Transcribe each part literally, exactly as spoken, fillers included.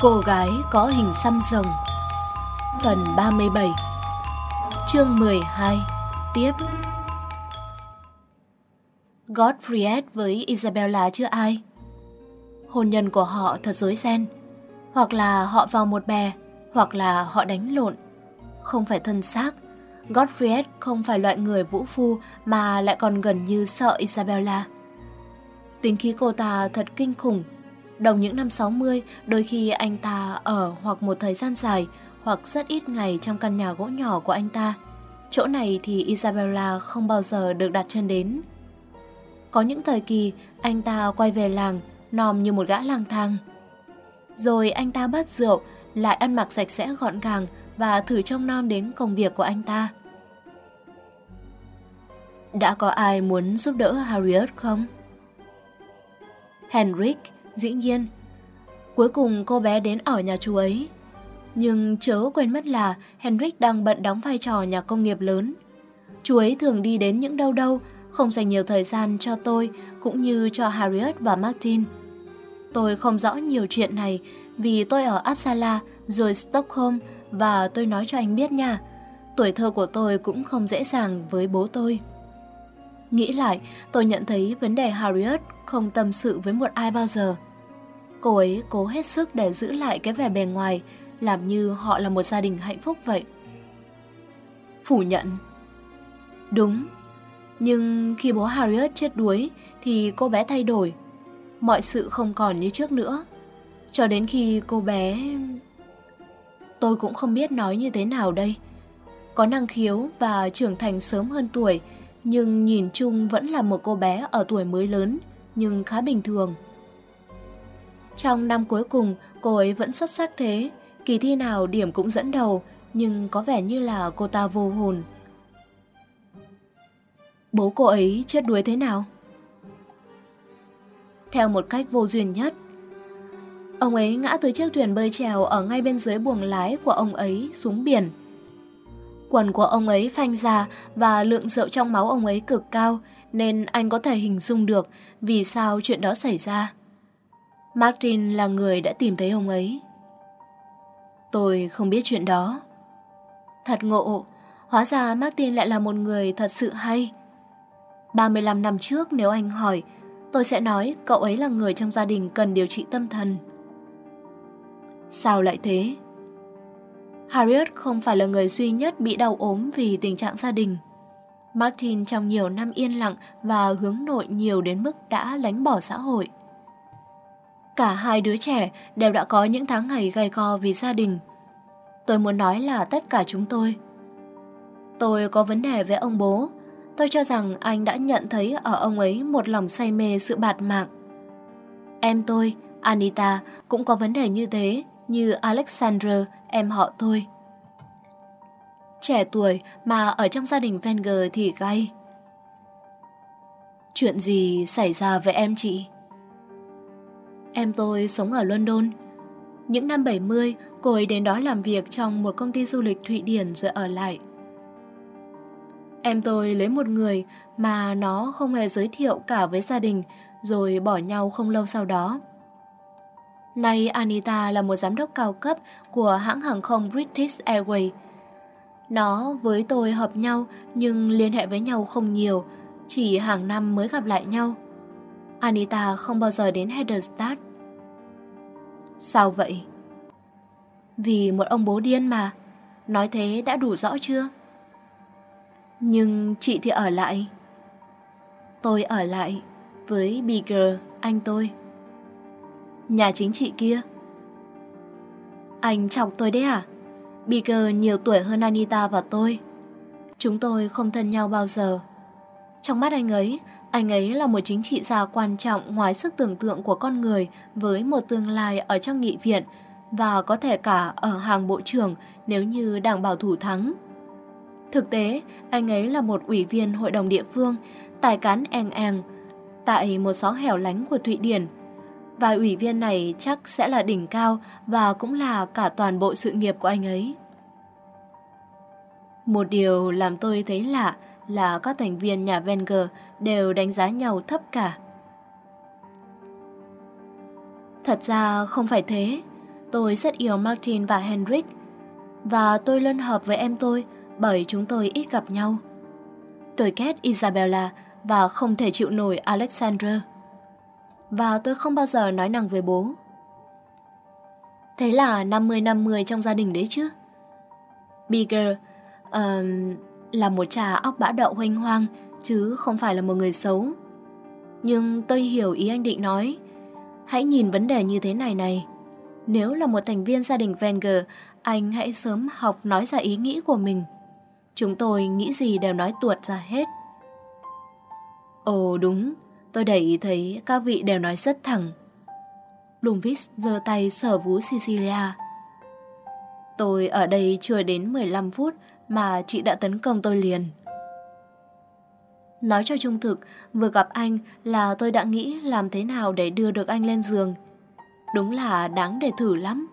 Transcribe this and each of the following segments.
Cô gái có hình xăm rồng. Phần ba mươi bảy. Chương mười hai. Tiếp. Godfrey với Isabella chưa ai. Hôn nhân của họ thật rối ren. Hoặc là họ vào một bè, hoặc là họ đánh lộn. Không phải thân xác. Godfrey không phải loại người vũ phu mà lại còn gần như sợ Isabella. Tính khí cô ta thật kinh khủng. Đầu những năm sáu mươi, đôi khi anh ta ở hoặc một thời gian dài hoặc rất ít ngày trong căn nhà gỗ nhỏ của anh ta. Chỗ này thì Isabella không bao giờ được đặt chân đến. Có những thời kỳ anh ta quay về làng nòm như một gã lang thang. Rồi anh ta bớt rượu, lại ăn mặc sạch sẽ gọn gàng và thử trông nom đến công việc của anh ta. Đã có ai muốn giúp đỡ Harriet không? Henrik, dĩ nhiên. Cuối cùng cô bé đến ở nhà chú ấy. Nhưng chớ quên mất là Henrik đang bận đóng vai trò nhà công nghiệp lớn. Chú ấy thường đi đến những đâu đâu, không dành nhiều thời gian cho tôi cũng như cho Harriet và Martin. Tôi không rõ nhiều chuyện này vì tôi ở Uppsala rồi Stockholm, và tôi nói cho anh biết nha, tuổi thơ của tôi cũng không dễ dàng với bố tôi. Nghĩ lại, tôi nhận thấy vấn đề Harriet không tâm sự với một ai bao giờ. Cô ấy cố hết sức để giữ lại cái vẻ bề ngoài, làm như họ là một gia đình hạnh phúc vậy. Phủ nhận. Đúng. Nhưng khi bố Harriet chết đuối thì cô bé thay đổi. Mọi sự không còn như trước nữa. Cho đến khi cô bé... Tôi cũng không biết nói như thế nào đây. Có năng khiếu và trưởng thành sớm hơn tuổi, nhưng nhìn chung vẫn là một cô bé ở tuổi mới lớn, nhưng khá bình thường. Trong năm cuối cùng, cô ấy vẫn xuất sắc thế. Kỳ thi nào điểm cũng dẫn đầu, nhưng có vẻ như là cô ta vô hồn. Bố cô ấy chết đuối thế nào? Theo một cách vô duyên nhất. Ông ấy ngã từ chiếc thuyền bơi chèo ở ngay bên dưới buồng lái của ông ấy xuống biển. Quần của ông ấy phanh ra và lượng rượu trong máu ông ấy cực cao, nên anh có thể hình dung được vì sao chuyện đó xảy ra. Martin là người đã tìm thấy ông ấy. Tôi không biết chuyện đó. Thật ngộ, hóa ra Martin lại là một người thật sự hay. ba mươi lăm năm trước nếu anh hỏi, tôi sẽ nói cậu ấy là người trong gia đình cần điều trị tâm thần. Sao lại thế? Harriet không phải là người duy nhất bị đau ốm vì tình trạng gia đình. Martin trong nhiều năm yên lặng và hướng nội nhiều đến mức đã lánh bỏ xã hội. Cả hai đứa trẻ đều đã có những tháng ngày gay go vì gia đình. Tôi muốn nói là tất cả chúng tôi. Tôi có vấn đề với ông bố. Tôi cho rằng anh đã nhận thấy ở ông ấy một lòng say mê sự bạt mạng. Em tôi, Anita, cũng có vấn đề như thế, như Alexander, em họ tôi. Trẻ tuổi mà ở trong gia đình Wenger thì gay. Chuyện gì xảy ra với em chị? Em tôi sống ở London. Những năm bảy mươi, cô ấy đến đó làm việc trong một công ty du lịch Thụy Điển rồi ở lại. Em tôi lấy một người mà nó không hề giới thiệu cả với gia đình, rồi bỏ nhau không lâu sau đó. Nay Anita là một giám đốc cao cấp của hãng hàng không British Airways. Nó với tôi hợp nhau nhưng liên hệ với nhau không nhiều, chỉ hàng năm mới gặp lại nhau. Anita không bao giờ đến Hederstad. Sao vậy? Vì một ông bố điên mà. Nói thế đã đủ rõ chưa? Nhưng chị thì ở lại. Tôi ở lại với Bigger, anh tôi. Nhà chính trị kia. Anh chọc tôi đấy à? Bigger nhiều tuổi hơn Anita và tôi. Chúng tôi không thân nhau bao giờ. Trong mắt anh ấy, anh ấy là một chính trị gia quan trọng ngoài sức tưởng tượng của con người, với một tương lai ở trong nghị viện và có thể cả ở hàng bộ trưởng nếu như đảng bảo thủ thắng. Thực tế, anh ấy là một ủy viên hội đồng địa phương, tài cán eng eng, tại một xó hẻo lánh của Thụy Điển. Và ủy viên này chắc sẽ là đỉnh cao và cũng là cả toàn bộ sự nghiệp của anh ấy. Một điều làm tôi thấy lạ là các thành viên nhà Wenger đều đánh giá nhau thấp cả. Thật ra không phải thế. Tôi rất yêu Martin và Henrik, và tôi luôn hợp với em tôi bởi chúng tôi ít gặp nhau. Tôi ghét Isabella và không thể chịu nổi Alexandra. Và tôi không bao giờ nói năng với bố. Thế là năm mươi năm mươi trong gia đình đấy chứ. Bigger uh, là một trà óc bã đậu huênh hoang, chứ không phải là một người xấu. Nhưng tôi hiểu ý anh định nói. Hãy nhìn vấn đề như thế này này. Nếu là một thành viên gia đình Wenger, anh hãy sớm học nói ra ý nghĩ của mình. Chúng tôi nghĩ gì đều nói tuột ra hết. Ồ đúng, tôi để ý thấy các vị đều nói rất thẳng. Blomqvist giơ tay sờ vú Cecilia. Tôi ở đây chưa đến mười lăm phút mà chị đã tấn công tôi liền. Nói cho trung thực, vừa gặp anh là tôi đã nghĩ làm thế nào để đưa được anh lên giường. Đúng là đáng để thử lắm.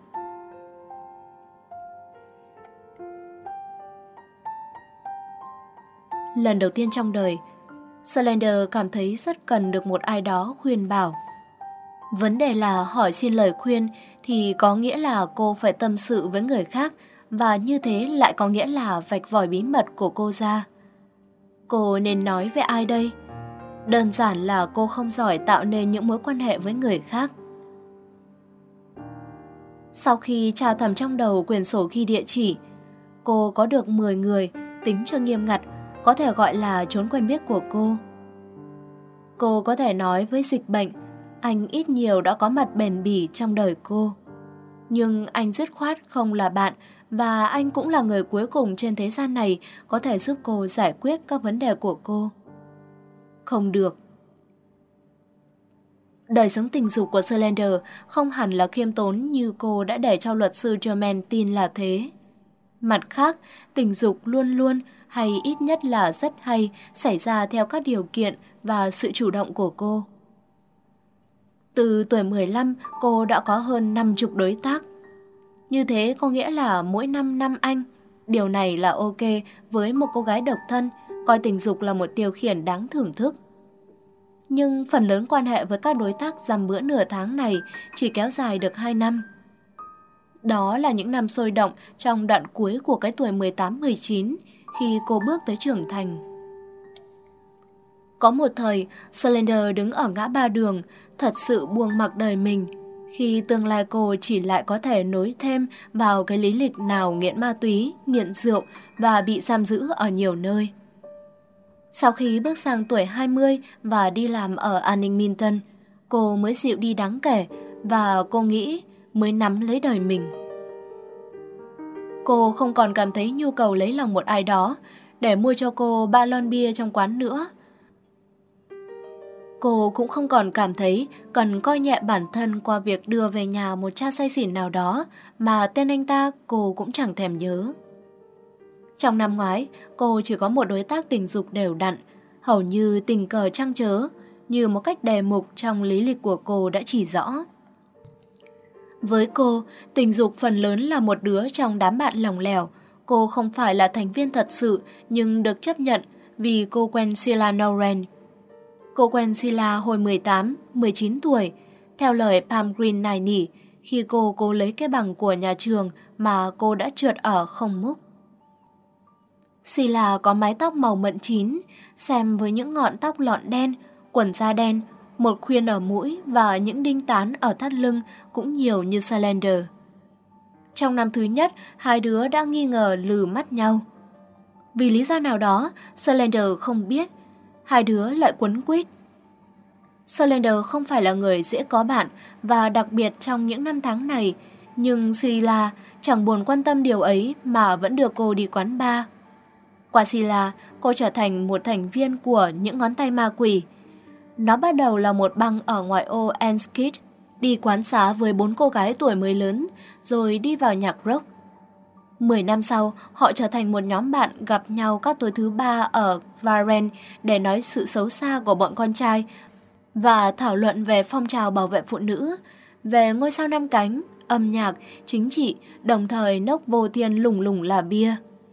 Lần đầu tiên trong đời, Slender cảm thấy rất cần được một ai đó khuyên bảo. Vấn đề là hỏi xin lời khuyên thì có nghĩa là cô phải tâm sự với người khác, và như thế lại có nghĩa là vạch vòi bí mật của cô ra. Cô nên nói với ai đây? Đơn giản là cô không giỏi tạo nên những mối quan hệ với người khác. Sau khi tra thầm trong đầu quyển sổ ghi địa chỉ, cô có được mười người, tính cho nghiêm ngặt, có thể gọi là chốn quen biết của cô. Cô có thể nói với dịch bệnh, anh ít nhiều đã có mặt bền bỉ trong đời cô. Nhưng anh dứt khoát không là bạn, và anh cũng là người cuối cùng trên thế gian này có thể giúp cô giải quyết các vấn đề của cô. Không được. Đời sống tình dục của Slender không hẳn là khiêm tốn như cô đã để cho luật sư Germain tin là thế. Mặt khác, tình dục luôn luôn, hay ít nhất là rất hay, xảy ra theo các điều kiện và sự chủ động của cô. Từ tuổi mười lăm, cô đã có hơn năm mươi đối tác. Như thế có nghĩa là mỗi năm năm anh. Điều này là ok với một cô gái độc thân, coi tình dục là một tiêu khiển đáng thưởng thức. Nhưng phần lớn quan hệ với các đối tác dăm bữa nửa tháng này chỉ kéo dài được hai năm. Đó là những năm sôi động trong đoạn cuối của cái tuổi mười tám mười chín, khi cô bước tới trưởng thành. Có một thời, Slender đứng ở ngã ba đường, thật sự buông mặc đời mình, khi tương lai cô chỉ lại có thể nối thêm vào cái lý lịch nào nghiện ma túy, nghiện rượu và bị giam giữ ở nhiều nơi. Sau khi bước sang tuổi hai mươi và đi làm ở An ninh Minton, cô mới dịu đi đáng kể và cô nghĩ mới nắm lấy đời mình. Cô không còn cảm thấy nhu cầu lấy lòng một ai đó để mua cho cô ba lon bia trong quán nữa. Cô cũng không còn cảm thấy cần coi nhẹ bản thân qua việc đưa về nhà một cha say xỉn nào đó mà tên anh ta cô cũng chẳng thèm nhớ. Trong năm ngoái, cô chỉ có một đối tác tình dục đều đặn, hầu như tình cờ trăng trớ, như một cách đề mục trong lý lịch của cô đã chỉ rõ. Với cô, tình dục phần lớn là một đứa trong đám bạn lỏng lẻo. Cô không phải là thành viên thật sự, nhưng được chấp nhận vì cô quen Sheila Noren. Cô quen Sheila hồi mười tám, mười chín tuổi, theo lời Pam Green nài nỉ, khi cô cố lấy cái bằng của nhà trường mà cô đã trượt ở không múc. Sheila có mái tóc màu mận chín, xem với những ngọn tóc lọn đen, quần da đen, một khuyên ở mũi và những đinh tán ở thắt lưng cũng nhiều như Slender. Trong năm thứ nhất, hai đứa đã nghi ngờ lừ mắt nhau. Vì lý do nào đó, Slender không biết, hai đứa lại quấn quýt. Slender không phải là người dễ có bạn, và đặc biệt trong những năm tháng này, nhưng Sheila chẳng buồn quan tâm điều ấy mà vẫn đưa cô đi quán bar. Qua Sheila, cô trở thành một thành viên của những ngón tay ma quỷ. Nó bắt đầu là một băng ở ngoại ô Enskid, đi quán xá với bốn cô gái tuổi mới lớn, rồi đi vào nhạc rock. Mười năm sau, họ trở thành một nhóm bạn gặp nhau các tối thứ ba ở Varen để nói sự xấu xa của bọn con trai và thảo luận về phong trào bảo vệ phụ nữ, về ngôi sao năm cánh, âm nhạc, chính trị, đồng thời nốc vô thiên lủng lủng là bia.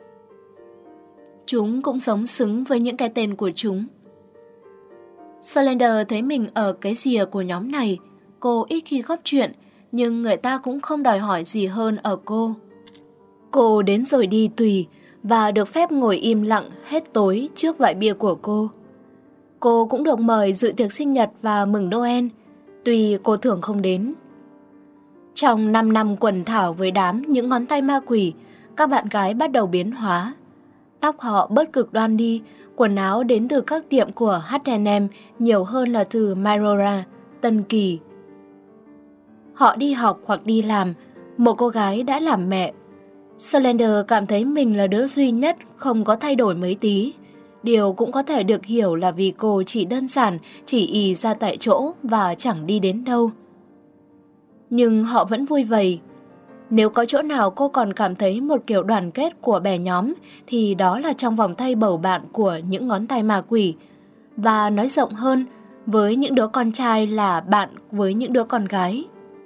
Chúng cũng sống xứng với những cái tên của chúng. Slender thấy mình ở cái rìa của nhóm này. Cô ít khi góp chuyện, nhưng người ta cũng không đòi hỏi gì hơn ở cô. Cô đến rồi đi tùy và được phép ngồi im lặng hết tối trước vại bia của cô. Cô cũng được mời dự tiệc sinh nhật và mừng Noel, tuy cô thường không đến. Trong năm năm quần thảo với đám những ngón tay ma quỷ, các bạn gái bắt đầu biến hóa. Tóc họ bớt cực đoan đi, quần áo đến từ các tiệm của hát và em nhiều hơn là từ Myrora, Tân Kỳ. Họ đi học hoặc đi làm, một cô gái đã làm mẹ. Slender cảm thấy mình là đứa duy nhất không có thay đổi mấy tí. Điều cũng có thể được hiểu là vì cô chỉ đơn giản chỉ ì ra tại chỗ và chẳng đi đến đâu. Nhưng họ vẫn vui vầy. Nếu có chỗ nào cô còn cảm thấy một kiểu đoàn kết của bè nhóm thì đó là trong vòng tay bầu bạn của những ngón tay ma quỷ. Và nói rộng hơn, với những đứa con trai là bạn với những đứa con gái.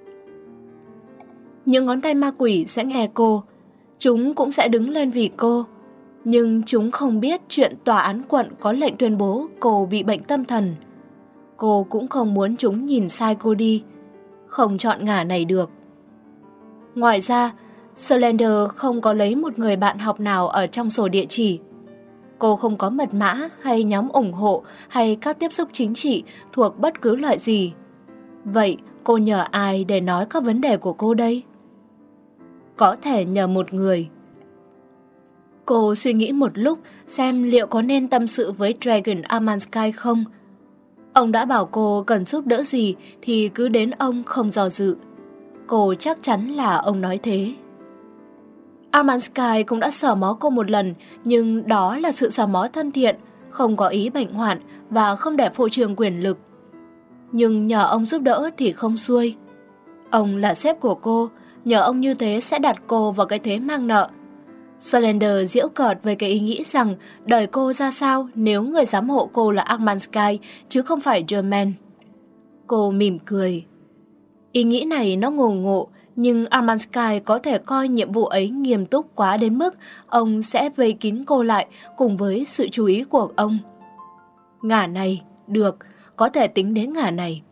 Những ngón tay ma quỷ sẽ nghe cô, chúng cũng sẽ đứng lên vì cô. Nhưng chúng không biết chuyện tòa án quận có lệnh tuyên bố cô bị bệnh tâm thần. Cô cũng không muốn chúng nhìn sai cô đi, không chọn ngả này được. Ngoài ra, Slender không có lấy một người bạn học nào ở trong sổ địa chỉ. Cô không có mật mã hay nhóm ủng hộ hay các tiếp xúc chính trị thuộc bất cứ loại gì. Vậy cô nhờ ai để nói các vấn đề của cô đây? Có thể nhờ một người. Cô suy nghĩ một lúc xem liệu có nên tâm sự với Dragon Armansky không. Ông đã bảo cô cần giúp đỡ gì thì cứ đến ông không dò dự. Cô chắc chắn là ông nói thế. Armansky cũng đã sờ mó cô một lần, nhưng đó là sự sờ mó thân thiện, không có ý bệnh hoạn và không để phô trương quyền lực. Nhưng nhờ ông giúp đỡ thì không xuôi. Ông là sếp của cô, nhờ ông như thế sẽ đặt cô vào cái thế mang nợ. Slender giễu cợt về cái ý nghĩ rằng đời cô ra sao nếu người giám hộ cô là Armansky chứ không phải Germain. Cô mỉm cười. Ý nghĩ này nó ngồ ngộ, nhưng Armansky có thể coi nhiệm vụ ấy nghiêm túc quá đến mức ông sẽ vây kín cô lại cùng với sự chú ý của ông. Ngả này, được, có thể tính đến ngả này.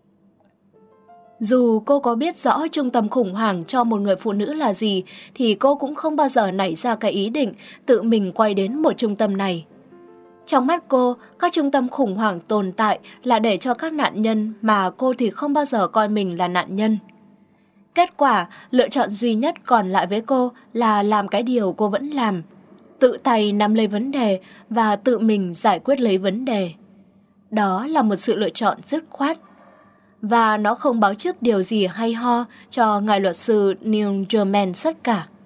Dù cô có biết rõ trung tâm khủng hoảng cho một người phụ nữ là gì, thì cô cũng không bao giờ nảy ra cái ý định tự mình quay đến một trung tâm này. Trong mắt cô, các trung tâm khủng hoảng tồn tại là để cho các nạn nhân mà cô thì không bao giờ coi mình là nạn nhân. Kết quả, lựa chọn duy nhất còn lại với cô là làm cái điều cô vẫn làm. Tự tay nắm lấy vấn đề và tự mình giải quyết lấy vấn đề. Đó là một sự lựa chọn dứt khoát. Và nó không báo trước điều gì hay ho cho ngài luật sư Neil Germain tất cả.